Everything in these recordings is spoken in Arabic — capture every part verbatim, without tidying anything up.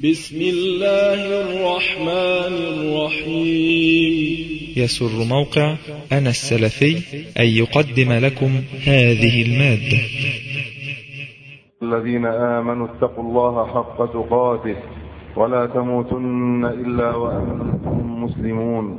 بسم الله الرحمن الرحيم. يسر موقع أنا السلفي أن يقدم لكم هذه المادة. الذين آمنوا اتقوا الله حق تقاته ولا تموتن إلا وأنتم مسلمون.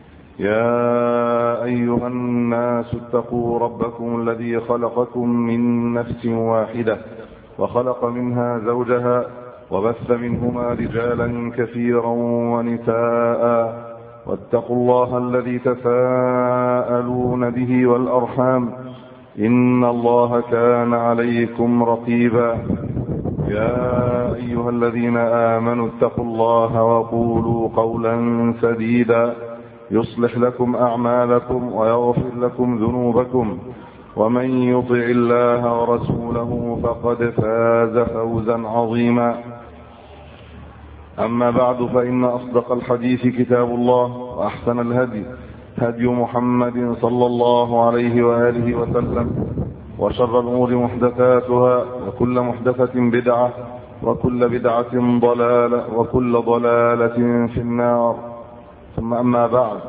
يا أيها الناس اتقوا ربكم الذي خلقكم من نفس واحدة وخلق منها زوجها وبث منهما رجالا كثيرا ونساء، واتقوا الله الذي تساءلون به والأرحام إن الله كان عليكم رقيبا. يا أيها الذين آمنوا اتقوا الله وقولوا قولا سديدا يصلح لكم أعمالكم ويغفر لكم ذنوبكم، ومن يطع الله ورسوله فقد فاز فوزا عظيما. أما بعد، فإن أصدق الحديث كتاب الله، وأحسن الهدي هدي محمد صلى الله عليه وآله وسلم، وشر الأمور محدثاتها، وكل محدثة بدعة، وكل بدعة ضلالة، وكل ضلالة في النار. ثم أما بعد،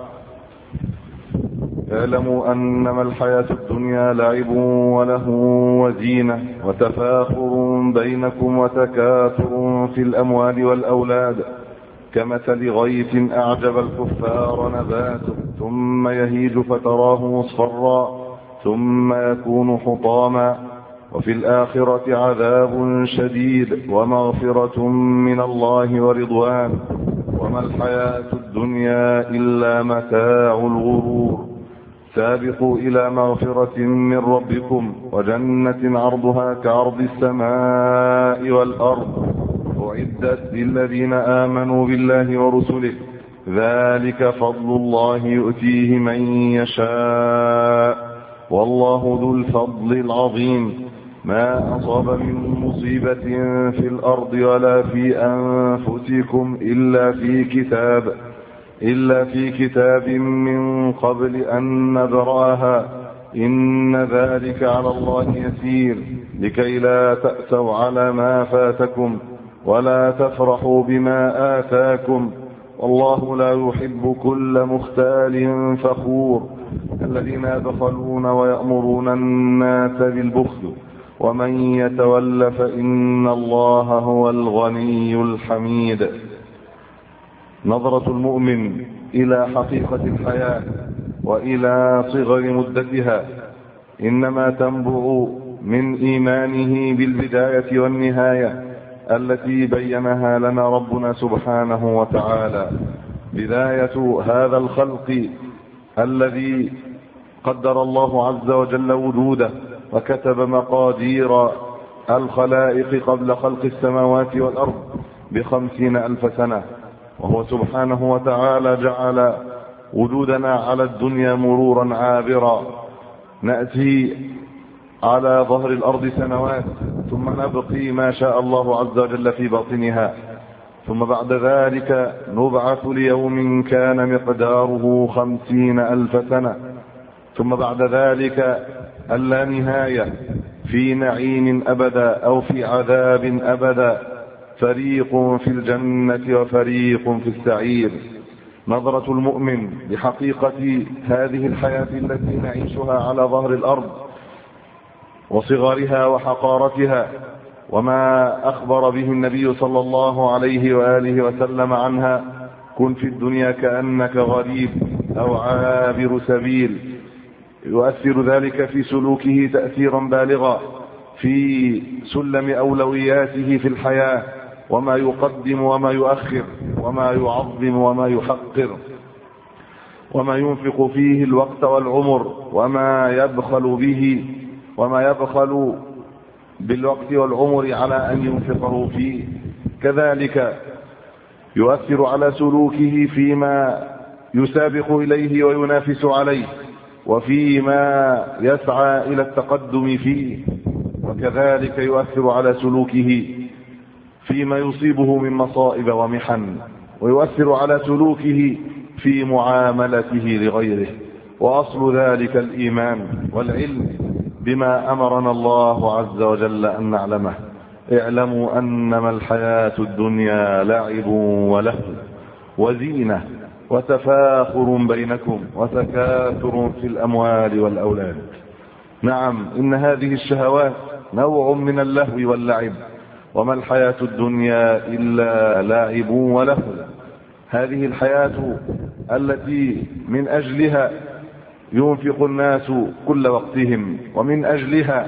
اعلموا أنما الحياة الدنيا لعب وله وزينة وتفاخر بينكم وتكاثر في الأموال والأولاد، كمثل غيث أعجب الكفار نباته ثم يهيج فتراه مصفرا ثم يكون حطاما، وفي الآخرة عذاب شديد ومغفرة من الله ورضوان، وما الحياة الدنيا إلا متاع الغرور. سابقوا إلى مغفرة من ربكم وجنة عرضها كعرض السماء والأرض، أعدت للذين آمنوا بالله ورسله، ذلك فضل الله يؤتيه من يشاء، والله ذو الفضل العظيم. ما أصاب من مصيبة في الأرض ولا في أنفسكم إلا في كتاب إلا في كتاب من قبل أن نبرأها، إن ذلك على الله يسير، لكي لا تأسوا على ما فاتكم ولا تفرحوا بما آتاكم، والله لا يحب كل مختال فخور. الذين يبخلون ويأمرون الناس بالبخل، ومن يتول فإن الله هو الغني الحميد. نظرة المؤمن إلى حقيقة الحياة وإلى صغر مدتها إنما تنبع من إيمانه بالبداية والنهاية التي بينها لنا ربنا سبحانه وتعالى. بداية هذا الخلق الذي قدر الله عز وجل وجوده وكتب مقادير الخلائق قبل خلق السماوات والأرض بخمسين ألف سنة، وهو سبحانه وتعالى جعل وجودنا على الدنيا مرورا عابرا، نأتي على ظهر الأرض سنوات ثم نبقي ما شاء الله عز وجل في باطنها، ثم بعد ذلك نبعث ليوم كان مقداره خمسين ألف سنة، ثم بعد ذلك اللا نهاية في نعيم أبدا أو في عذاب أبدا، فريق في الجنة وفريق في السعير. نظرة المؤمن بحقيقة هذه الحياة التي نعيشها على ظهر الأرض وصغارها وحقارتها، وما أخبر به النبي صلى الله عليه وآله وسلم عنها: كن في الدنيا كأنك غريب أو عابر سبيل. يؤثر ذلك في سلوكه تأثيرا بالغا في سلم أولوياته في الحياة، وما يقدم وما يؤخر، وما يعظم وما يحقر، وما ينفق فيه الوقت والعمر، وما يبخل به وما يبخل بالوقت والعمر على أن ينفقه فيه. كذلك يؤثر على سلوكه فيما يسابق إليه وينافس عليه، وفيما يسعى إلى التقدم فيه، وكذلك يؤثر على سلوكه فيما يصيبه من مصائب ومحن، ويؤثر على سلوكه في معاملته لغيره. وأصل ذلك الإيمان والعلم بما أمرنا الله عز وجل أن نعلمه. اعلموا أنما الحياة الدنيا لعب ولهو وزينة وتفاخر بينكم وتكاثر في الأموال والأولاد. نعم، إن هذه الشهوات نوع من اللهو واللعب، وما الحياة الدنيا إلا لعب ولهو. هذه الحياة التي من أجلها ينفق الناس كل وقتهم، ومن أجلها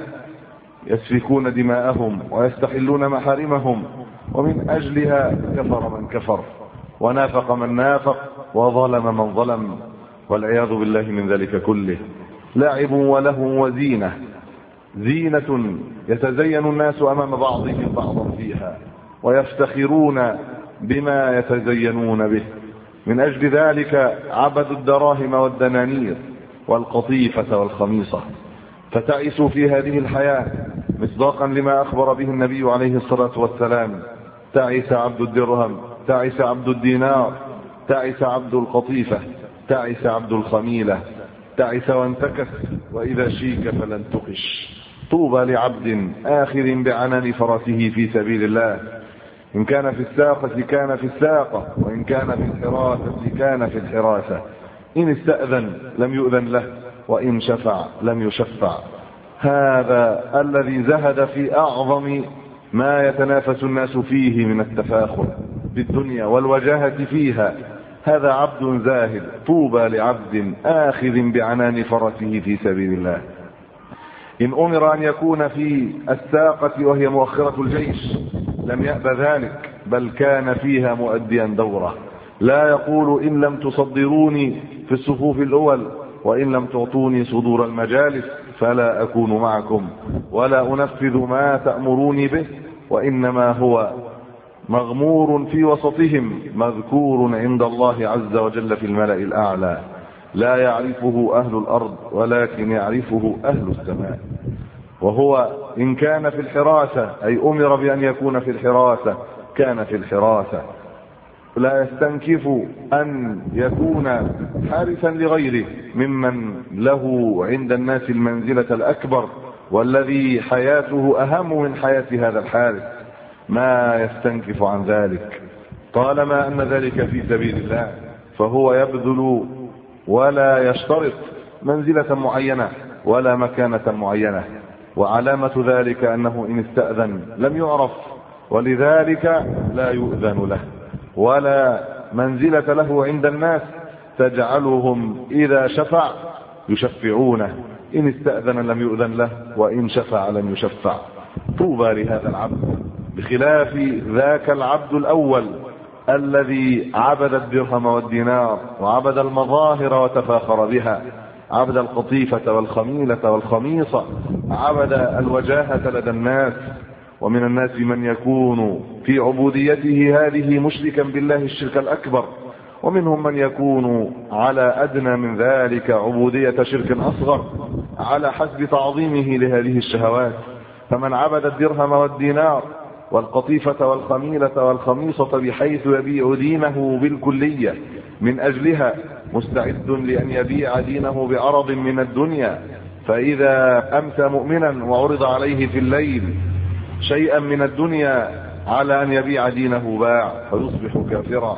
يسفكون دماءهم ويستحلون محارمهم، ومن أجلها كفر من كفر ونافق من نافق وظلم من ظلم، والعياذ بالله من ذلك كله. لعب ولهو وزينة، زينة يتزين الناس أمام بعضهم بعضا فيها ويفتخرون بما يتزينون به. من أجل ذلك عبدوا الدراهم والدنانير والقطيفة والخميصة، فتعسوا في هذه الحياة مصداقا لما أخبر به النبي عليه الصلاة والسلام: تعس عبد الدرهم، تعس عبد الدينار، تعس عبد القطيفة، تعس عبد الخميلة، تعس وانتكس، وإذا شيك فلن تقش. طوبى لعبد آخر بعنان فرسه في سبيل الله، إن كان في الساقة كان في الساقة، وإن كان في الحراسة كان في الحراسة، إن استأذن لم يؤذن له، وإن شفع لم يشفع. هذا الذي زهد في أعظم ما يتنافس الناس فيه من التفاخر بالدنيا والوجاهة فيها. هذا عبد زاهد. طوبى لعبد آخذ بعنان فرسه في سبيل الله. إن أمر أن يكون في الساقة وهي مؤخرة الجيش لم يأب ذلك، بل كان فيها مؤديا دوره. لا يقول: إن لم تصدروني في الصفوف الأول وإن لم تعطوني صدور المجالس فلا أكون معكم ولا أنفذ ما تأمروني به. وإنما هو مغمور في وسطهم، مذكور عند الله عز وجل في الملأ الأعلى. لا يعرفه أهل الأرض ولكن يعرفه أهل السماء. وهو إن كان في الحراسة، أي أمر بأن يكون في الحراسة، كان في الحراسة. لا يستنكف أن يكون حارسا لغيره ممن له عند الناس المنزلة الأكبر، والذي حياته أهم من حياة هذا الحارس. ما يستنكف عن ذلك طالما أن ذلك في سبيل الله، فهو يبذل ولا يشترط منزلة معينة ولا مكانة معينة. وعلامة ذلك أنه إن استأذن لم يعرف، ولذلك لا يؤذن له، ولا منزلة له عند الناس تجعلهم إذا شفع يشفعونه. إن استأذن لم يؤذن له، وإن شفع لم يشفع. طوبى لهذا العبد، بخلاف ذاك العبد الأول الذي عبد الدرهم والدينار وعبد المظاهر وتفاخر بها، عبد القطيفة والخميلة والخميصة، عبد الوجاهة لدى الناس. ومن الناس من يكون في عبوديته هذه مشركا بالله الشرك الأكبر، ومنهم من يكون على أدنى من ذلك عبودية شرك أصغر على حسب تعظيمه لهذه الشهوات. فمن عبد الدرهم والدينار والقطيفة والخميلة والخميصة بحيث يبيع دينه بالكلية من أجلها، مستعد لأن يبيع دينه بعرض من الدنيا، فإذا أمسى مؤمنا وعرض عليه في الليل شيئا من الدنيا على أن يبيع دينه باع فيصبح كافرا،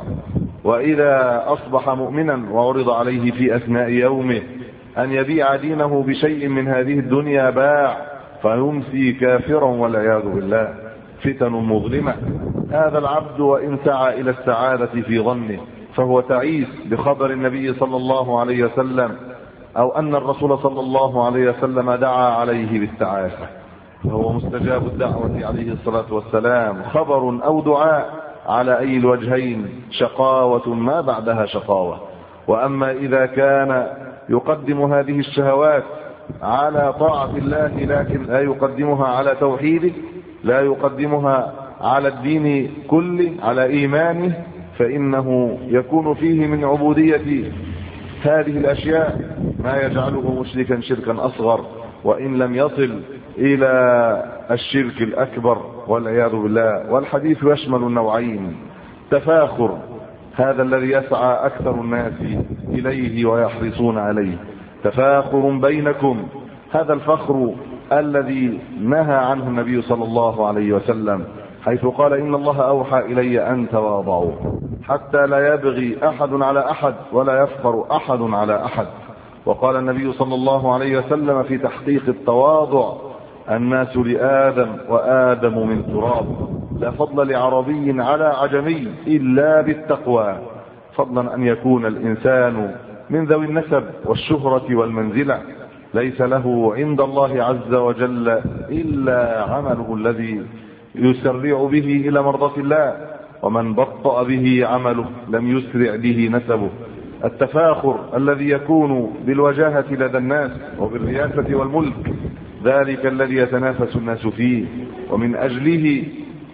وإذا أصبح مؤمنا وعرض عليه في أثناء يومه أن يبيع دينه بشيء من هذه الدنيا باع فيمسي كافرا والعياذ بالله. فتن مظلمة. هذا العبد وإن سعى إلى السعادة في ظنه فهو تعيس بخبر النبي صلى الله عليه وسلم، أو أن الرسول صلى الله عليه وسلم دعا عليه بالتعاسة، فهو مستجاب الدعوة عليه الصلاة والسلام. خبر أو دعاء على أي الوجهين شقاوة ما بعدها شقاوة. وأما إذا كان يقدم هذه الشهوات على طاعة الله لكن لا يقدمها على توحيده، لا يقدمها على الدين كله، على إيمانه، فإنه يكون فيه من عبودية هذه الأشياء ما يجعله مشركا شركا أصغر، وإن لم يصل إلى الشرك الأكبر والعياذ بالله. والحديث يشمل النوعين: تفاخر، هذا الذي يسعى أكثر الناس إليه ويحرصون عليه، تفاخر بينكم، هذا الفخر الذي نهى عنه النبي صلى الله عليه وسلم، حيث قال إن الله أوحى إلي أن تواضعوا حتى لا يبغي أحد على أحد ولا يفخر أحد على أحد. وقال النبي صلى الله عليه وسلم في تحقيق التواضع: الناس لآدم وآدم من تراب، لا فضل لعربي على عجمي إلا بالتقوى، فضلا أن يكون الإنسان من ذوي النسب والشهرة والمنزلة، ليس له عند الله عز وجل إلا عمله الذي يسرع به إلى مرضاة الله، ومن بطأ به عمله لم يسرع به نسبه. التفاخر الذي يكون بالوجاهة لدى الناس وبالرياسة والملك، ذلك الذي يتنافس الناس فيه، ومن أجله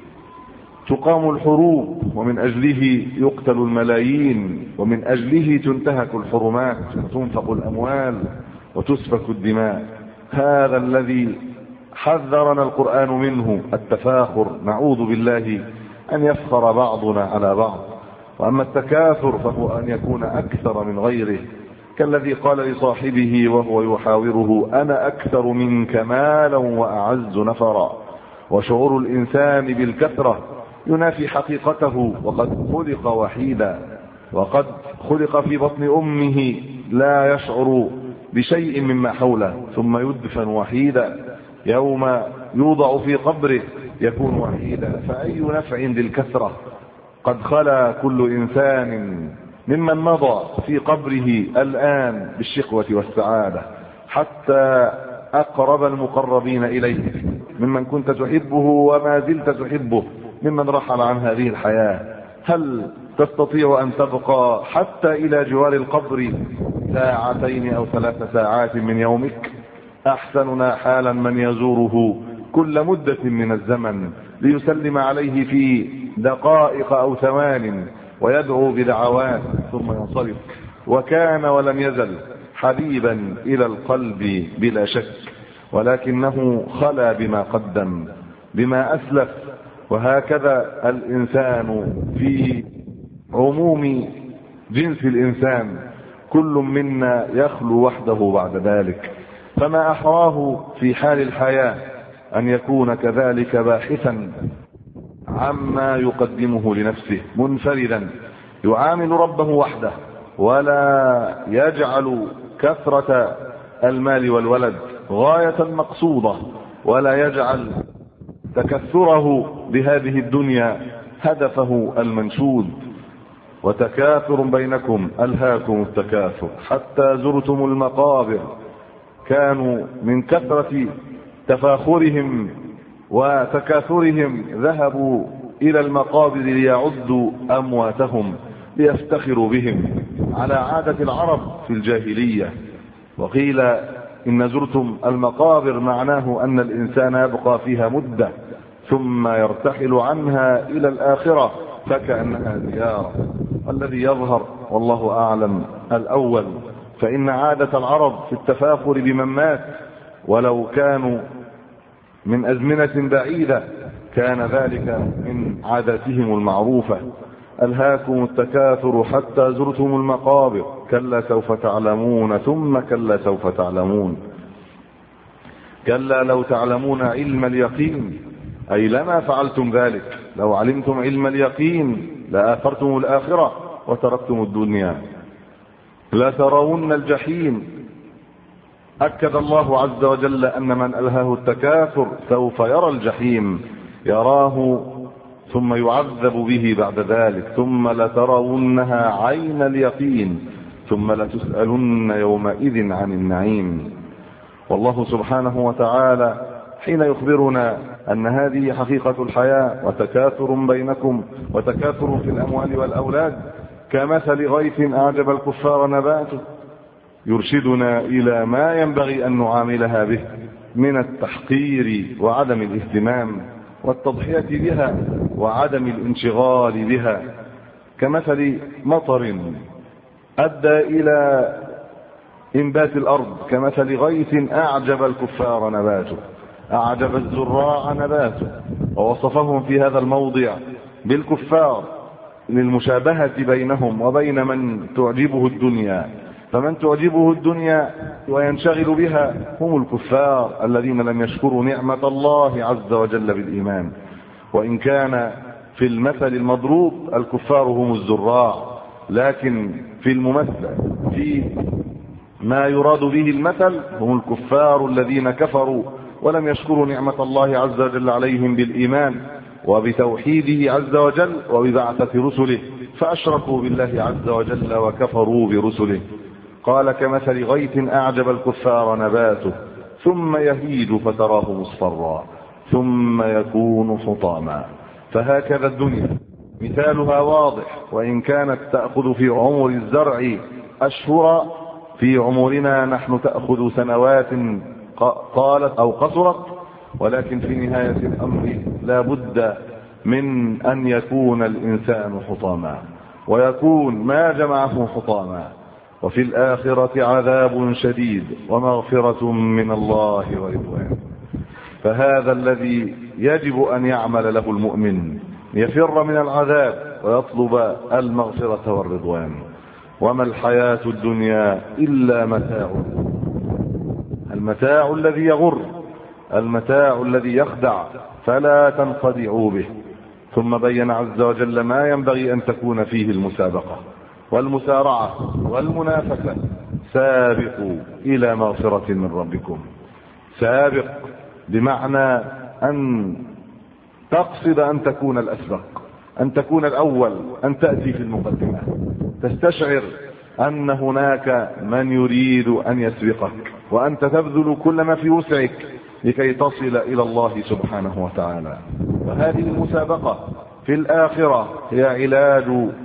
تقام الحروب، ومن أجله يقتل الملايين، ومن أجله تنتهك الحرمات وتنفق الأموال وتسفك الدماء. هذا الذي حذرنا القرآن منه، التفاخر. نعوذ بالله أن يفخر بعضنا على بعض. وأما التكاثر فهو أن يكون أكثر من غيره، كالذي قال لصاحبه وهو يحاوره: أنا أكثر منك مالا وأعز نفرا. وشعور الإنسان بالكثرة ينافي حقيقته، وقد خلق وحيدا، وقد خلق في بطن أمه لا يشعر بشيء مما حوله، ثم يدفن وحيدا. يوم يوضع في قبره يكون وحيدا، فأي نفع للكثرة؟ قد خلا كل إنسان ممن مضى في قبره الآن بالشقوة والسعادة، حتى أقرب المقربين إليه ممن كنت تحبه وما زلت تحبه ممن رحل عن هذه الحياة. هل تستطيع أن تبقى حتى إلى جوار القبر ساعتين أو ثلاث ساعات من يومك؟ أحسننا حالا من يزوره كل مدة من الزمن ليسلم عليه في دقائق أو ثوان ويدعو بدعوات ثم ينصرف، وكان ولم يزل حبيبا إلى القلب بلا شك، ولكنه خلا بما قدم بما أسلف. وهكذا الإنسان في عموم جنس الإنسان، كل منا يخلو وحده بعد ذلك، فما أحراه في حال الحياة أن يكون كذلك باحثا عما يقدمه لنفسه، منفردا يعامل ربه وحده، ولا يجعل كثرة المال والولد غاية مقصودة، ولا يجعل تكثره بهذه الدنيا هدفه المنشود. وتكاثر بينكم ألهاكم التكاثر حتى زرتم المقابر. كانوا من كثرة تفاخرهم وتكاثرهم ذهبوا إلى المقابر ليعدوا أمواتهم ليفتخروا بهم، على عادة العرب في الجاهلية. وقيل إن زرتم المقابر معناه أن الإنسان يبقى فيها مدة ثم يرتحل عنها إلى الآخرة فكأنها زيارة. الذي يظهر والله أعلم الأول، فإن عادة العرب في التفاخر بمن مات ولو كانوا من أزمنة بعيدة كان ذلك من عاداتهم المعروفة. ألهاكم التكاثر حتى زرتم المقابر، كلا سوف تعلمون ثم كلا سوف تعلمون. كلا لو تعلمون علم اليقين، أي لما فعلتم ذلك. لو علمتم علم اليقين لآثرتم الآخرة وتركتم الدنيا. لا ترون الجحيم. أكد الله عز وجل أن من ألهاه التكاثر سوف يرى الجحيم، يراه ثم يعذب به بعد ذلك، ثم لترونها عين اليقين ثم لتسألن يومئذ عن النعيم. والله سبحانه وتعالى حين يخبرنا أن هذه حقيقة الحياة، وتكاثر بينكم وتكاثر في الأموال والأولاد كمثل غيث أعجب الكفار نباته، يرشدنا إلى ما ينبغي أن نعاملها به من التحقير وعدم الاهتمام والتضحية بها وعدم الانشغال بها، كمثل مطر أدى إلى إنبات الأرض، كمثل غيث أعجب الكفار نباته، أعجب الزراع نباته. ووصفهم في هذا الموضع بالكفار للمشابهة بينهم وبين من تعجبه الدنيا، فمن تعجبه الدنيا وينشغل بها هم الكفار الذين لم يشكروا نعمة الله عز وجل بالإيمان. وإن كان في المثل المضروب الكفار هم الزراع، لكن في الممثل في ما يراد به المثل هم الكفار الذين كفروا ولم يشكروا نعمة الله عز وجل عليهم بالإيمان وبتوحيده عز وجل وببعثة رسله، فأشركوا بالله عز وجل وكفروا برسله. قال كمثل غيث أعجب الكفار نباته ثم يهيج فتراه مصفرا ثم يكون حطاما. فهكذا الدنيا مثالها واضح، وإن كانت تأخذ في عمر الزرع أشهرا، في عمرنا نحن تأخذ سنوات طالت أو قصرت، ولكن في نهاية الأمر لا بد من أن يكون الإنسان حطاما ويكون ما جمعه حطاما. وفي الآخرة عذاب شديد ومغفرة من الله ورضوان. فهذا الذي يجب أن يعمل له المؤمن، يفر من العذاب ويطلب المغفرة والرضوان. وما الحياة الدنيا إلا متاع، المتاع الذي يغر، المتاع الذي يخدع، فلا تنخدعوا به. ثم بين عز وجل ما ينبغي أن تكون فيه المسابقة والمسارعة والمنافسة. سابقوا إلى مغفرة من ربكم. سابق بمعنى أن تقصد أن تكون الأسبق، أن تكون الأول، أن تأتي في المقدمة، تستشعر أن هناك من يريد أن يسبقك، وأنت تبذل كل ما في وسعك لكي تصل إلى الله سبحانه وتعالى. وهذه المسابقة في الآخرة هي علاج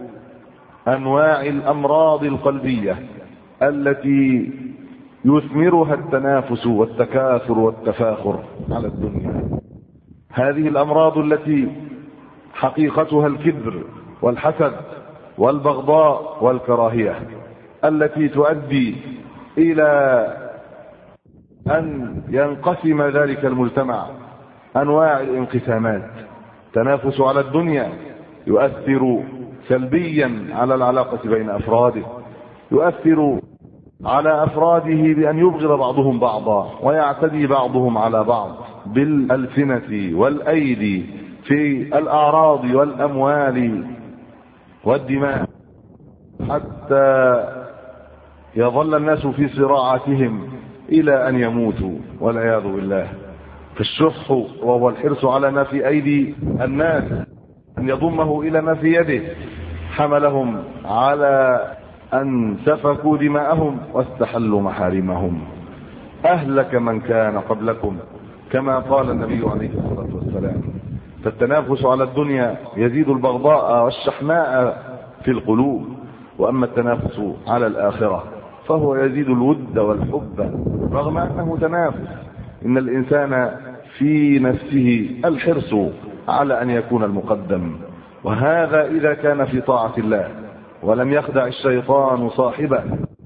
أنواع الأمراض القلبية التي يثمرها التنافس والتكاثر والتفاخر على الدنيا. هذه الأمراض التي حقيقتها الكبر والحسد والبغضاء والكراهية، التي تؤدي إلى أن ينقسم ذلك المجتمع أنواع الانقسامات. تنافس على الدنيا يؤثر سلبيا على العلاقة بين أفراده، يؤثر على أفراده بأن يبغض بعضهم بعضا ويعتدي بعضهم على بعض بالألسنة والأيدي في الأعراض والأموال والدماء، حتى يظل الناس في صراعاتهم إلى أن يموتوا والعياذ بالله. فالشح وهو الحرص على ما في أيدي الناس أن يضمه إلى ما في يده حملهم على أن سفكوا دماءهم واستحلوا محارمهم. أهلك من كان قبلكم كما قال النبي عليه الصلاة والسلام. فالتنافس على الدنيا يزيد البغضاء والشحناء في القلوب، وأما التنافس على الآخرة فهو يزيد الود والحب رغم أنه تنافس. إن الإنسان في نفسه الحرص على أن يكون المقدم، وهذا إذا كان في طاعة الله ولم يخدع الشيطان صاحبه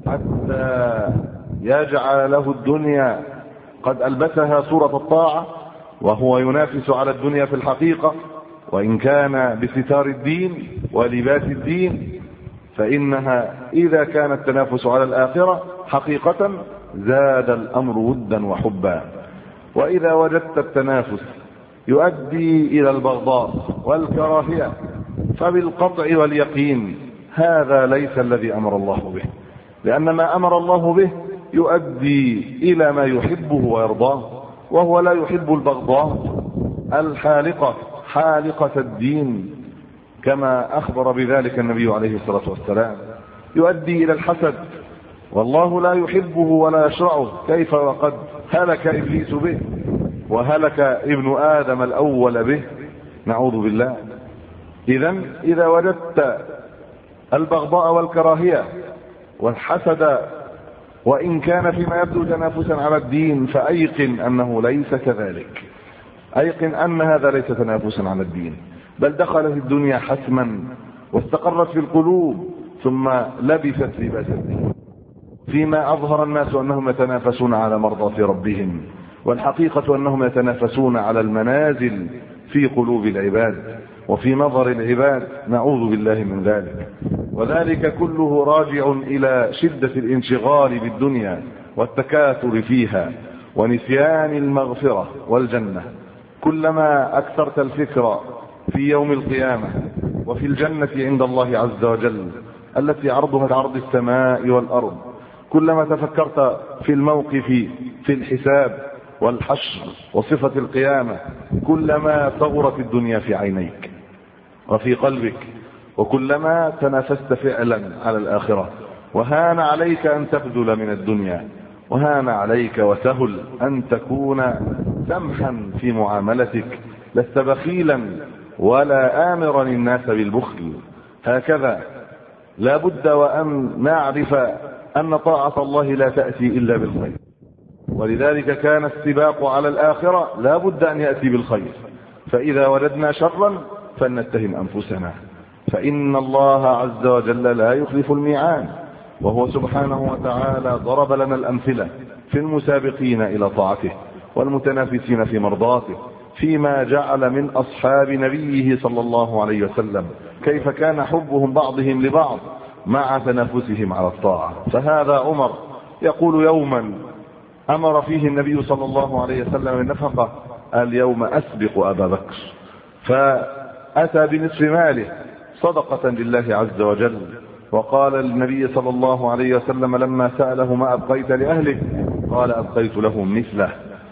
حتى يجعل له الدنيا قد ألبسها صورة الطاعة وهو ينافس على الدنيا في الحقيقة. وإن كان بستار الدين ولباس الدين، فإنها إذا كان التنافس على الآخرة حقيقة زاد الأمر ودا وحبا. وإذا وجدت التنافس يؤدي إلى البغضاء والكراهية فبالقطع واليقين هذا ليس الذي أمر الله به، لأن ما أمر الله به يؤدي إلى ما يحبه ويرضاه، وهو لا يحب البغضاء الحالقة حالقة الدين كما أخبر بذلك النبي عليه الصلاة والسلام. يؤدي إلى الحسد والله لا يحبه ولا يشرعه، كيف وقد هلك إبليس به وهلك ابن آدم الأول به، نعوذ بالله. إذن إذا وجدت البغضاء والكراهية والحسد وإن كان فيما يبدو تنافسا على الدين، فأيقن أنه ليس كذلك، أيقن أن هذا ليس تنافسا على الدين، بل دخلت الدنيا حتما واستقرت في القلوب ثم لبست لباس الدين. فيما أظهر الناس أنهم يتنافسون على مرضاة ربهم، والحقيقة أنهم يتنافسون على المنازل في قلوب العباد وفي نظر العباد، نعوذ بالله من ذلك. وذلك كله راجع إلى شدة الانشغال بالدنيا والتكاثر فيها ونسيان المغفرة والجنة. كلما أكثرت الفكر في يوم القيامة وفي الجنة عند الله عز وجل التي عرضها كعرض السماء والأرض، كلما تفكرت في الموقف في الحساب والحشر وصفة القيامة، كلما صغرت الدنيا في عينيك وفي قلبك، وكلما تنافست فعلا على الآخرة، وهان عليك أن تبذل من الدنيا، وهان عليك وسهل أن تكون سمحا في معاملتك، لست بخيلا ولا آمرا الناس بالبخل. هكذا لا بد وأن نعرف أن طاعة الله لا تأتي إلا بالخير، ولذلك كان السباق على الآخرة لا بد أن يأتي بالخير. فإذا وجدنا شرا فلنتهم أنفسنا، فإن الله عز وجل لا يخلف الميعاد، وهو سبحانه وتعالى ضرب لنا الأمثلة في المسابقين إلى طاعته والمتنافسين في مرضاته، فيما جعل من أصحاب نبيه صلى الله عليه وسلم كيف كان حبهم بعضهم لبعض مع تنافسهم على الطاعة. فهذا عمر يقول يوما أمر فيه النبي صلى الله عليه وسلم بالنفقة: اليوم أسبق أبا بكر، فأتى بنصف ماله صدقة لله عز وجل. وقال النبي صلى الله عليه وسلم لما سأله: ما أبقيت لأهلك؟ قال: أبقيت لهم مثله.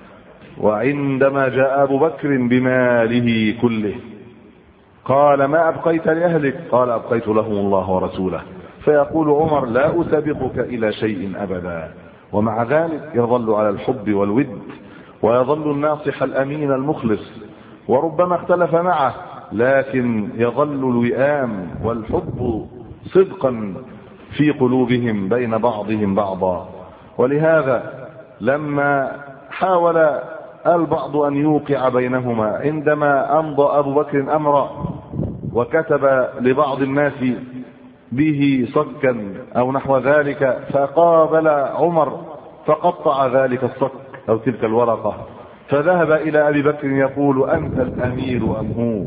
وعندما جاء أبو بكر بماله كله قال: ما أبقيت لأهلك؟ قال: أبقيت لهم الله ورسوله. فيقول عمر: لا أسابقك إلى شيء أبدا. ومع ذلك يظل على الحب والود، ويظل الناصح الأمين المخلص، وربما اختلف معه لكن يظل الوئام والحب صدقا في قلوبهم بين بعضهم بعضا. ولهذا لما حاول البعض أن يوقع بينهما عندما أمضى أبو بكر أمرا وكتب لبعض الناس به صكا أو نحو ذلك، فقابل عمر فقطع ذلك الصك أو تلك الورقة، فذهب إلى أبي بكر يقول: أنت الأمير أم هو؟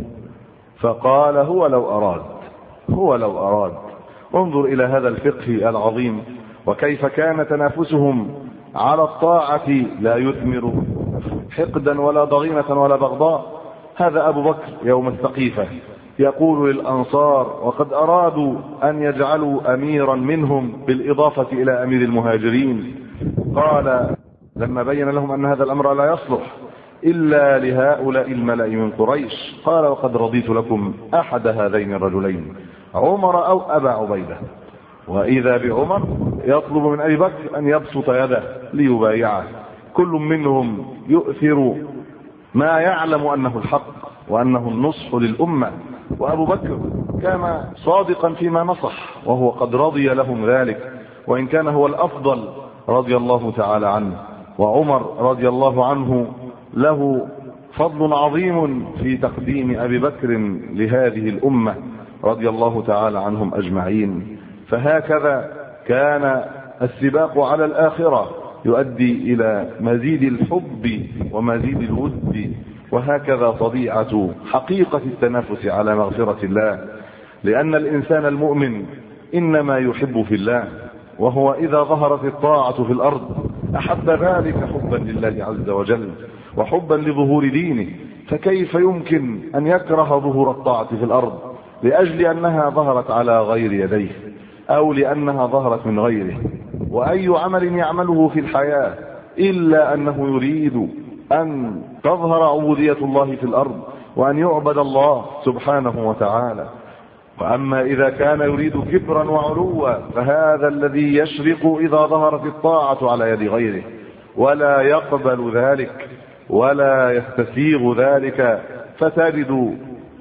فقال: هو لو أراد، هو لو أراد. انظر إلى هذا الفقه العظيم، وكيف كان تنافسهم على الطاعة لا يثمر حقدا ولا ضغينة ولا بغضاء. هذا أبو بكر يوم السقيفة يقول للأنصار وقد أرادوا أن يجعلوا أميرا منهم بالإضافة إلى أمير المهاجرين، قال لما بين لهم أن هذا الأمر لا يصلح إلا لهؤلاء الملأ من قريش، قال: وقد رضيت لكم أحد هذين الرجلين، عمر أو أبا عبيدة. وإذا بعمر يطلب من أبي بكر أن يبسط يده ليبايعه، كل منهم يؤثر ما يعلم أنه الحق وأنه النصح للأمة. وأبو بكر كان صادقا فيما نصح، وهو قد رضي لهم ذلك، وإن كان هو الأفضل رضي الله تعالى عنه. وعمر رضي الله عنه له فضل عظيم في تقديم أبي بكر لهذه الأمة رضي الله تعالى عنهم أجمعين. فهكذا كان السباق على الآخرة يؤدي إلى مزيد الحب ومزيد الود، وهكذا طبيعة حقيقة التنافس على مغفرة الله، لأن الإنسان المؤمن إنما يحب في الله، وهو إذا ظهرت الطاعة في الأرض أحب ذلك حبا لله عز وجل وحبا لظهور دينه. فكيف يمكن أن يكره ظهور الطاعة في الأرض لأجل أنها ظهرت على غير يديه أو لأنها ظهرت من غيره؟ وأي عمل يعمله في الحياة إلا أنه يريد أن تظهر عبودية الله في الأرض وأن يعبد الله سبحانه وتعالى. وأما إذا كان يريد كبرا وعلوا فهذا الذي يشرق إذا ظهرت الطاعة على يد غيره، ولا يقبل ذلك ولا يستسيغ ذلك، فتجد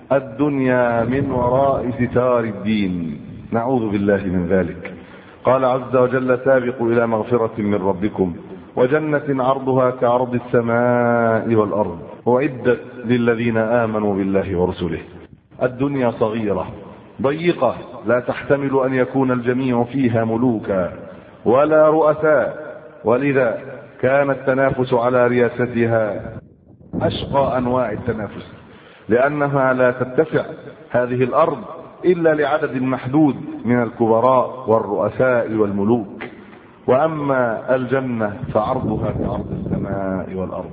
الدنيا من وراء ستار الدين، نعوذ بالله من ذلك. قال عز وجل: سابقوا إلى مغفرة من ربكم وجنة عرضها كعرض السماء والأرض أعدت للذين آمنوا بالله ورسله. الدنيا صغيرة ضيقة لا تحتمل أن يكون الجميع فيها ملوكا ولا رؤساء، ولذا كان التنافس على رياستها أشقى أنواع التنافس، لأنها لا تتسع هذه الأرض إلا لعدد محدود من الكبراء والرؤساء والملوك. وأما الجنة فعرضها كعرض السماء والأرض،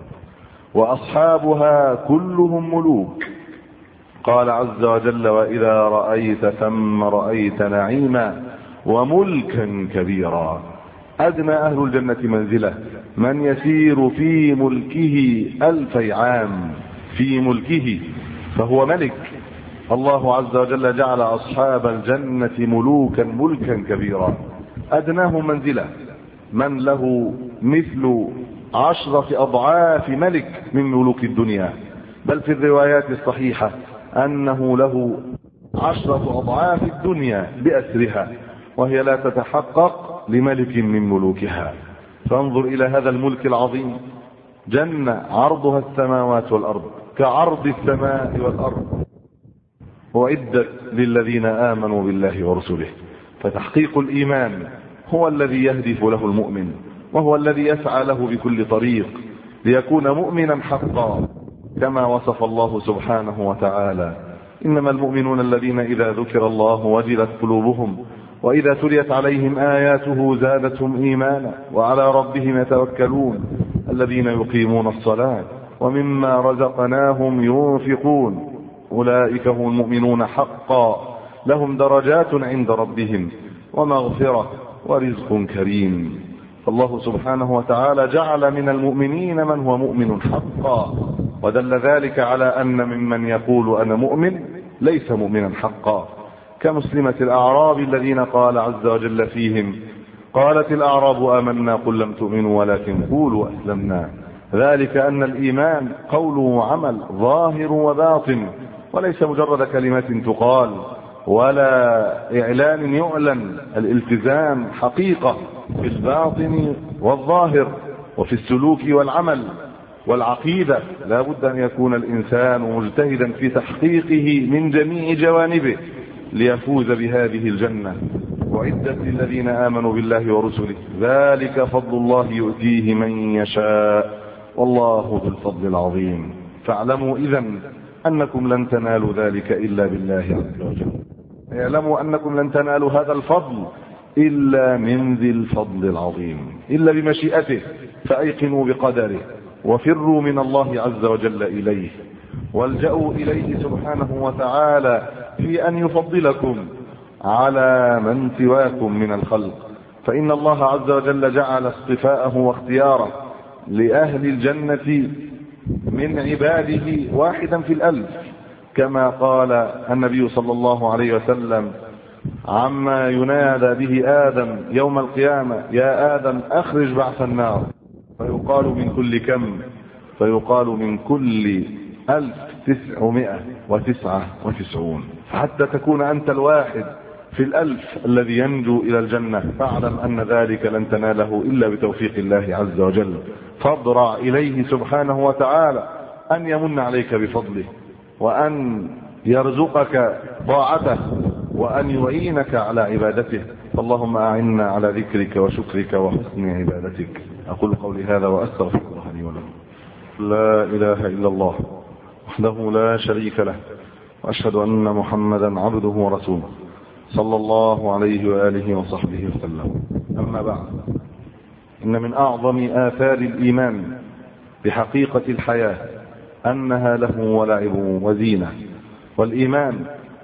وأصحابها كلهم ملوك. قال عز وجل: وإذا رأيت ثم رأيت نعيما وملكا كبيرا. أدنى أهل الجنة منزلة من يسير في ملكه ألفي عام، في ملكه، فهو ملك. الله عز وجل جعل أصحاب الجنة ملوكا ملكا كبيرا. أدناهم منزلة من له مثل عشرة أضعاف ملك من ملوك الدنيا، بل في الروايات الصحيحة أنه له عشرة أضعاف الدنيا بأسرها، وهي لا تتحقق لملك من ملوكها. فانظر إلى هذا الملك العظيم، جنة عرضها السماوات والأرض كعرض السماء والأرض، وعدت للذين آمنوا بالله ورسله. فتحقيق الإيمان هو الذي يهدف له المؤمن، وهو الذي يسعى له بكل طريق ليكون مؤمنا حقا، كما وصف الله سبحانه وتعالى: إنما المؤمنون الذين إذا ذكر الله وجلت قلوبهم وإذا تليت عليهم آياته زادتهم إيمانا وعلى ربهم يتوكلون الذين يقيمون الصلاة ومما رزقناهم ينفقون أولئك هم المؤمنون حقا لهم درجات عند ربهم ومغفرة ورزق كريم. فالله سبحانه وتعالى جعل من المؤمنين من هو مؤمن حقا، ودل ذلك على أن ممن يقول أنا مؤمن ليس مؤمنا حقا، كمسلمة الأعراب الذين قال عز وجل فيهم: قالت الأعراب آمنا قل لم تؤمنوا ولكن قولوا أسلمنا. ذلك أن الإيمان قول وعمل ظاهر وباطن، وليس مجرد كلمة تقال ولا إعلان يعلن. الالتزام حقيقة في الباطن والظاهر وفي السلوك والعمل والعقيدة. لا بد أن يكون الإنسان مجتهدا في تحقيقه من جميع جوانبه ليفوز بهذه الجنة، وعدت للذين آمنوا بالله ورسله، ذلك فضل الله يؤتيه من يشاء والله ذو الفضل العظيم. فاعلموا إذن أنكم لن تنالوا ذلك إلا بالله عز وجل. اعلموا أنكم لن تنالوا هذا الفضل إلا من ذي الفضل العظيم، إلا بمشيئته، فأيقنوا بقدره وفروا من الله عز وجل إليه، والجأوا إليه سبحانه وتعالى في أن يفضلكم على من سواكم من الخلق. فإن الله عز وجل جعل اصطفاءه واختياره لأهل الجنة من عباده واحدا في الألف، كما قال النبي صلى الله عليه وسلم عما ينادى به آدم يوم القيامة: يا آدم أخرج بعث النار، فيقال من كل كم؟ فيقال من كل ألف تسعمائة وتسعة وتسعون، حتى تكون أنت الواحد في الألف الذي ينجو إلى الجنة. فاعلم أن ذلك لن تناله إلا بتوفيق الله عز وجل، فاضرع إليه سبحانه وتعالى أن يمن عليك بفضله، وأن يرزقك طاعته، وأن يعينك على عبادته. فاللهم أعنا على ذكرك وشكرك وحسن عبادتك. أقول قولي هذا وأستغفر الله لي ولكم. لا إله إلا الله وحده لا شريك له، وأشهد أن محمدا عبده ورسوله صلى الله عليه وآله وصحبه وسلم. أما بعد، إن من أعظم آثار الإيمان بحقيقة الحياة أنها له ولعب وزينة، والإيمان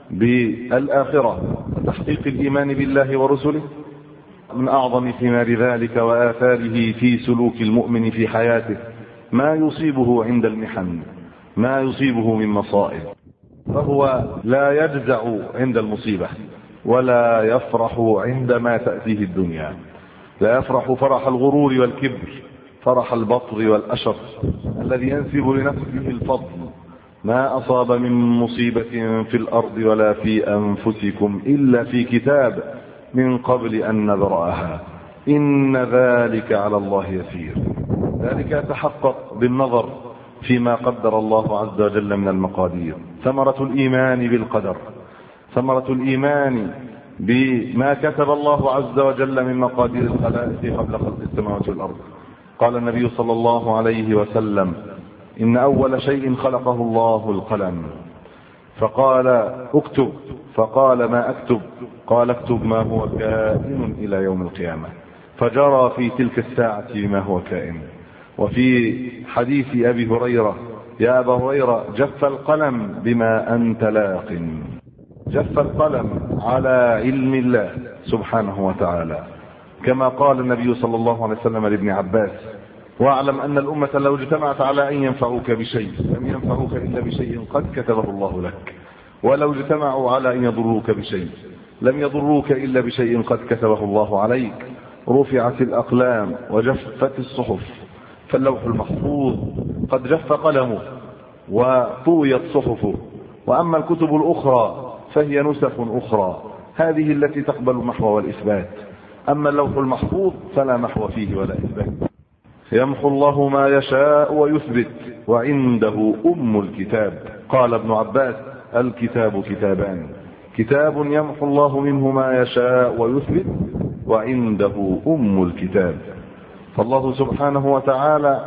بالآخرة وتحقيق الإيمان بالله ورسله من أعظم ثمار ذلك وآثاره في سلوك المؤمن في حياته ما يصيبه عند المحن، ما يصيبه من مصائب، فهو لا يجزع عند المصيبة ولا يفرح عندما تأتيه الدنيا، لا يفرح فرح الغرور والكبر، فرح البطر والأشر الذي ينسب لنفسه الفضل. ما أصاب من مصيبة في الأرض ولا في أنفسكم إلا في كتاب من قبل أن نبرأها إن ذلك على الله يسير. ذلك يتحقق بالنظر فيما قدر الله عز وجل من المقادير. ثمرة الإيمان بالقدر، ثمرة الإيمان بما كتب الله عز وجل من مقادير الخلائق قبل خلق السماوات والأرض. قال النبي صلى الله عليه وسلم: إن أول شيء خلقه الله القلم، فقال اكتب، فقال ما أكتب؟ قال اكتب ما هو كائن إلى يوم القيامة، فجرى في تلك الساعة ما هو كائن. وفي حديث أبي هريرة: يا أبا هريرة جف القلم بما أنت لاق. جف القلم على علم الله سبحانه وتعالى، كما قال النبي صلى الله عليه وسلم لابن عباس: واعلم أن الأمة لو اجتمعت على أن ينفعوك بشيء لم ينفعوك إلا بشيء قد كتبه الله لك، ولو اجتمعوا على أن يضروك بشيء لم يضروك إلا بشيء قد كتبه الله عليك. رفعت الأقلام وجفت الصحف، فاللوح المحفوظ قد جف قلمه وطويت صحفه، وأما الكتب الأخرى فهي نسخ أخرى، هذه التي تقبل المحو والإثبات. أما اللوح المحفوظ فلا محو فيه ولا إثبات. يمحو الله ما يشاء ويثبت وعنده أم الكتاب. قال ابن عباس: الكتاب كتابان، كتاب يمحو الله منه ما يشاء ويثبت، وعنده أم الكتاب. فالله سبحانه وتعالى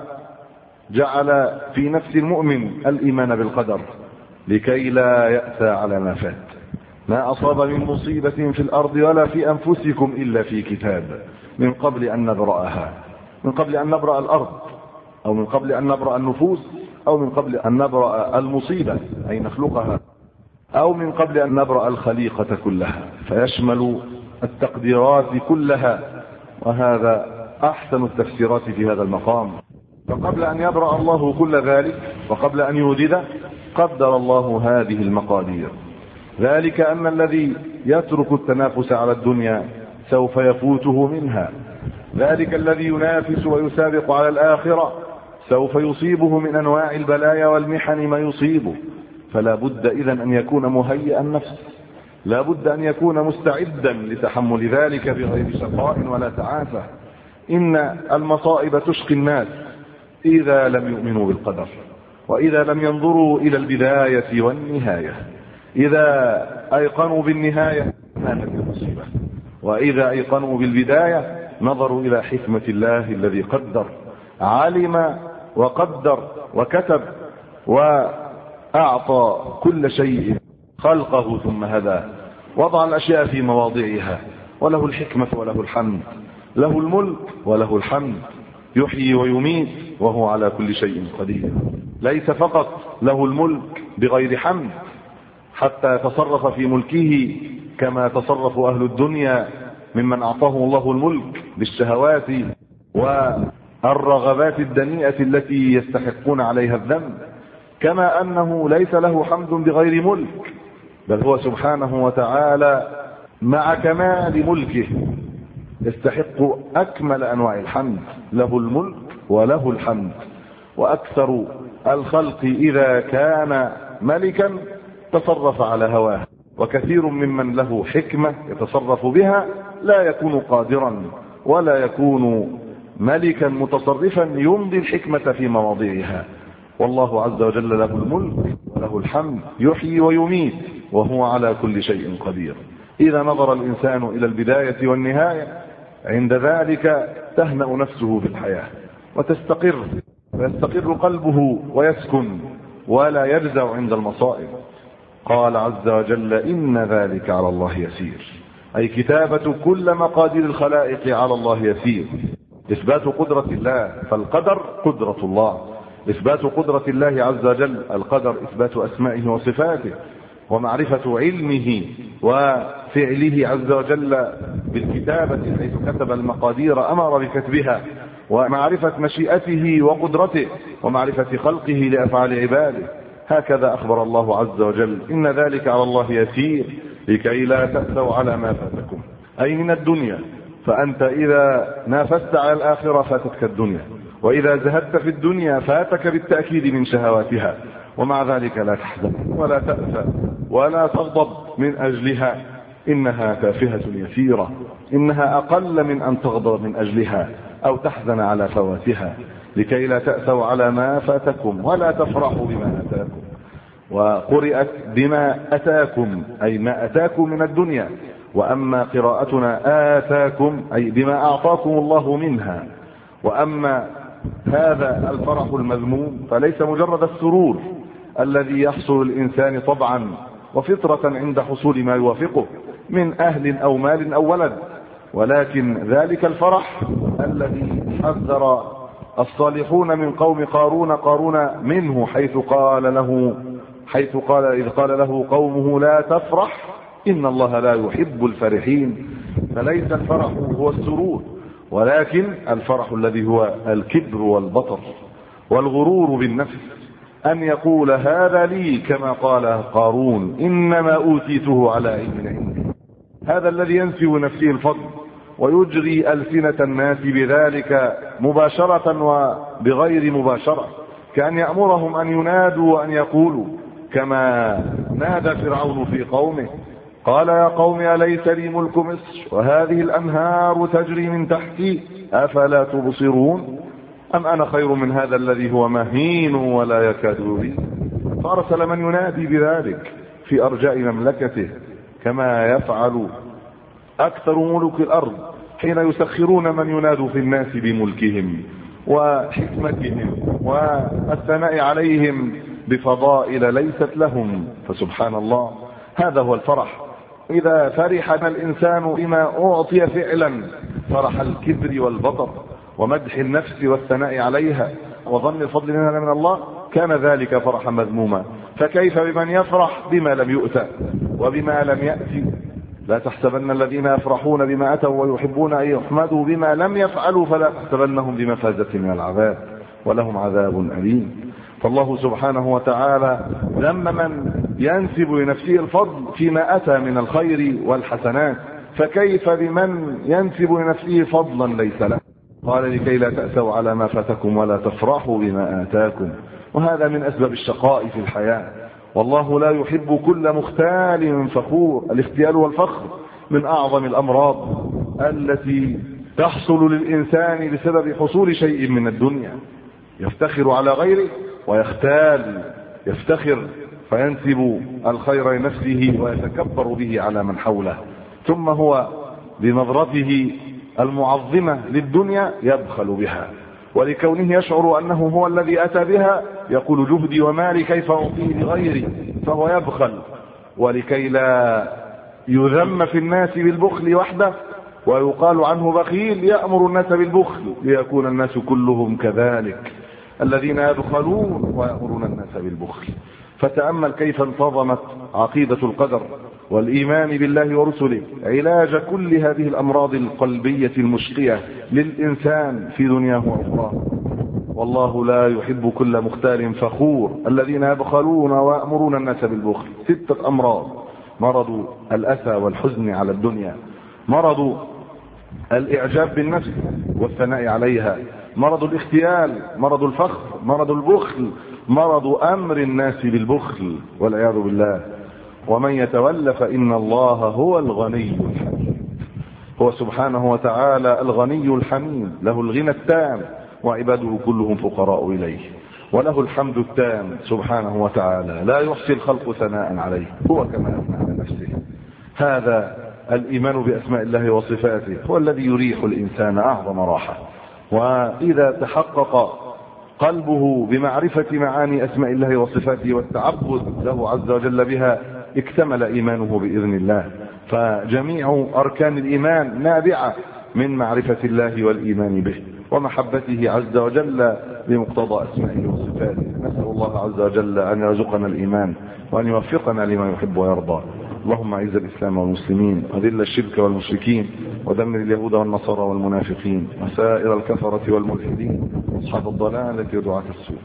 جعل في نفس المؤمن الإيمان بالقدر لكي لا يأسى على ما فات. ما أصاب من مصيبة في الأرض ولا في أنفسكم إلا في كتاب من قبل أن نبرأها، من قبل أن نبرأ الأرض، أو من قبل أن نبرأ النفوس، أو من قبل أن نبرأ المصيبة أي نخلقها، أو من قبل أن نبرأ الخليقة كلها، فيشمل التقديرات كلها. وهذا أحسن التفسيرات في هذا المقام. فقبل أن يبرأ الله كل ذلك وقبل أن يوجد قدر الله هذه المقادير. ذلك أن الذي يترك التنافس على الدنيا سوف يفوته منها، ذلك الذي ينافس ويسابق على الآخرة سوف يصيبه من أنواع البلايا والمحن ما يصيبه. فلا بد إذن أن يكون مهيئا نفسه، لا بد أن يكون مستعدا لتحمل ذلك بغير شقاء ولا تعافى. إن المصائب تشقي الناس إذا لم يؤمنوا بالقدر، وإذا لم ينظروا إلى البداية والنهاية. إذا أيقنوا بالنهاية كانت المصيبة، وإذا أيقنوا بالبداية نظروا إلى حكمة الله الذي قدر، علم وقدر وكتب وأعطى كل شيء خلقه ثم هدى، وضع الأشياء في مواضعها، وله الحكمة وله الحمد، له الملك وله الحمد، يحيي ويميت وهو على كل شيء قدير. ليس فقط له الملك بغير حمد حتى يتصرف في ملكه كما تصرف أهل الدنيا ممن أعطاهم الله الملك بالشهوات والرغبات الدنيئة التي يستحقون عليها الذنب، كما أنه ليس له حمد بغير ملك، بل هو سبحانه وتعالى مع كمال ملكه يستحق أكمل أنواع الحمد. له الملك وله الحمد. وأكثر الخلق إذا كان ملكا تصرف على هواه، وكثير ممن له حكمة يتصرف بها لا يكون قادرا ولا يكون ملكا متصرفا يمضي الحكمة في مواضعها. والله عز وجل له الملك وله الحمد، يحيي ويميت وهو على كل شيء قدير. إذا نظر الإنسان إلى البداية والنهاية عند ذلك تهنأ نفسه في الحياة وتستقر، ويستقر قلبه ويسكن ولا يجزع عند المصائب. قال عز وجل: إن ذلك على الله يسير، أي كتابة كل مقادير الخلائق على الله يسير. إثبات قدرة الله، فالقدر قدرة الله، إثبات قدرة الله عز وجل، القدر إثبات أسمائه وصفاته ومعرفة علمه وفعله عز وجل بالكتابة حيث كتب المقادير أمر بكتبها، ومعرفة مشيئته وقدرته ومعرفة خلقه لأفعال عباده. هكذا أخبر الله عز وجل: إن ذلك على الله يسير لكي لا تأسوا على ما فاتكم، أي من الدنيا. فأنت إذا نافست على الآخرة فاتتك الدنيا، وإذا زهدت في الدنيا فاتك بالتأكيد من شهواتها، ومع ذلك لا تحزن ولا تأسى ولا تغضب من أجلها، إنها تافهة يسيرة، إنها أقل من أن تغضب من أجلها أو تحزن على فواتها، لكي لا تأسوا على ما فاتكم ولا تفرحوا بما أتاكم. وقرئت بما أتاكم أي ما أتاكم من الدنيا، وأما قراءتنا آتاكم أي بما أعطاكم الله منها. وأما هذا الفرح المذموم فليس مجرد السرور الذي يحصل الإنسان طبعا وفطرة عند حصول ما يوافقه، من أهل أو مال أو ولد، ولكن ذلك الفرح الذي حذر الصالحون من قوم قارون قارون منه، حيث قال له حيث قال إذ قال له قومه لا تفرح إن الله لا يحب الفرحين. فليس الفرح هو السرور، ولكن الفرح الذي هو الكبر والبطر والغرور بالنفس، أن يقول هذا لي كما قال قارون إنما أوتيته على علم عندي. هذا الذي ينسب نفسه الفضل ويجري ألسنة الناس بذلك مباشرة وبغير مباشرة، كأن يأمرهم أن ينادوا وأن يقولوا كما نادى فرعون في قومه قال يا قوم أليس لي ملك مصر وهذه الأنهار تجري من تحتي أفلا تبصرون أم أنا خير من هذا الذي هو مهين ولا يكاد يبين. فأرسل من ينادي بذلك في أرجاء مملكته، كما يفعل أكثر ملوك الأرض حين يسخرون من ينادوا في الناس بملكهم وحكمتهم والثناء عليهم بفضائل ليست لهم. فسبحان الله، هذا هو الفرح. إذا فرح الإنسان بما أعطي فعلا، فرح الكبر والبطر ومدح النفس والثناء عليها وظن الفضل منها من الله، كان ذلك فرحا مذموما. فكيف بمن يفرح بما لم يؤتى وبما لم يأتي؟ لا تحسبن الذين يفرحون بما أتوا ويحبون أن يحمدوا بما لم يفعلوا فلا تحسبنهم بمفازة من العذاب ولهم عذاب أليم. فالله سبحانه وتعالى ذم من ينسب لنفسه الفضل فيما أتى من الخير والحسنات، فكيف بمن ينسب لنفسه فضلا ليس له؟ قال لكي لا تأسوا على ما فاتكم ولا تفرحوا بما آتاكم. وهذا من أسباب الشقاء في الحياة، والله لا يحب كل مختال فخور. الاختيال والفخر من أعظم الأمراض التي تحصل للإنسان بسبب حصول شيء من الدنيا، يفتخر على غيره ويختال، يفتخر فينسب الخير لنفسه ويتكبر به على من حوله، ثم هو بنظرته المعظمة للدنيا يبخل بها، ولكونه يشعر أنه هو الذي أتى بها يقول جهدي ومالي كيف أعطيه لغيري، فهو يبخل. ولكي لا يذم في الناس بالبخل وحده ويقال عنه بخيل، يأمر الناس بالبخل ليكون الناس كلهم كذلك، الذين يبخلون ويأمرون الناس بالبخل. فتأمل كيف انتظمت عقيدة القدر والإيمان بالله ورسله علاج كل هذه الأمراض القلبية المشقية للإنسان في دنياه وأخراه. والله لا يحب كل مختال فخور، الذين يبخلون ويأمرون الناس بالبخل. ستة أمراض: مرض الأسى والحزن على الدنيا، مرض الإعجاب بالنفس والثناء عليها، مرض الاختيال، مرض الفخر، مرض البخل، مرض أمر الناس بالبخل والعياذ بالله. ومن يتولى فإن الله هو الغني الحميد. هو سبحانه وتعالى الغني الحميد، له الغنى التام وعباده كلهم فقراء إليه، وله الحمد التام سبحانه وتعالى، لا يحصي الخلق ثناء عليه، هو كما أثنى على نفسه. هذا الإيمان بأسماء الله وصفاته هو الذي يريح الإنسان أعظم راحة. وإذا تحقق قلبه بمعرفة معاني أسماء الله وصفاته والتعبد له عز وجل بها اكتمل إيمانه بإذن الله. فجميع أركان الإيمان نابعة من معرفة الله والإيمان به ومحبته عز وجل بمقتضى أسمائه وصفاته. نسأل الله عز وجل أن يرزقنا الإيمان وأن يوفقنا لما يحب ويرضى. اللهم اعز الإسلام والمسلمين وذل الشرك والمشركين ودمر اليهود والنصارى والمنافقين وسائر الكفرة والملحدين أصحاب الضلالة ودعاة السوء.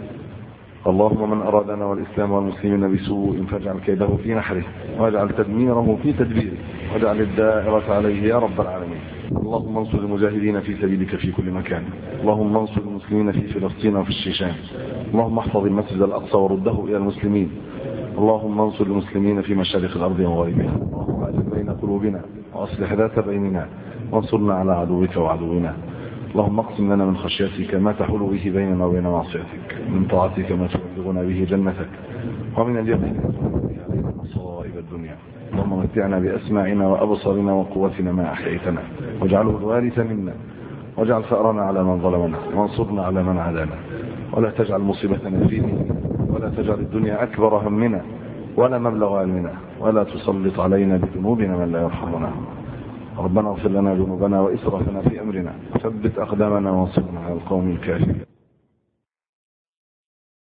اللهم من أرادنا والإسلام والمسلمين بسوء فاجعل كيده في نحره واجعل تدميره في تدبيره واجعل الدائرة عليه يا رب العالمين. اللهم انصر المجاهدين في سبيلك في كل مكان. اللهم انصر المسلمين في فلسطين وفي الشيشان. اللهم احفظ المسجد الأقصى ورده إلى المسلمين. اللهم انصر المسلمين في مشارق الأرض ومغاربها. اللهم ألف بين قلوبنا وأصلح ذات بيننا وانصرنا على عدوك وعدونا. اللهم اقسم لنا من خشيتك ما تحول به بيننا وبين معصيتك، من طاعتك ما تبلغنا به جنتك، ومن اليقين ما تهون به علينا مصائب الدنيا. اللهم متعنا بأسماعنا وأبصارنا وقوتنا ما أحييتنا واجعله الوارث منا واجعل ثأرنا على من ظلمنا وانصرنا على من عادانا، ولا تجعل مصيبتنا في ديننا ولا تجعل الدنيا أكبر همنا ولا مبلغ علمنا، ولا تسلط علينا بذنوبنا من لا يرحمنا. ربنا اغفر لنا ذنوبنا وإسرافنا في أمرنا، ثبت أقدامنا وانصرنا على القوم الكافرين.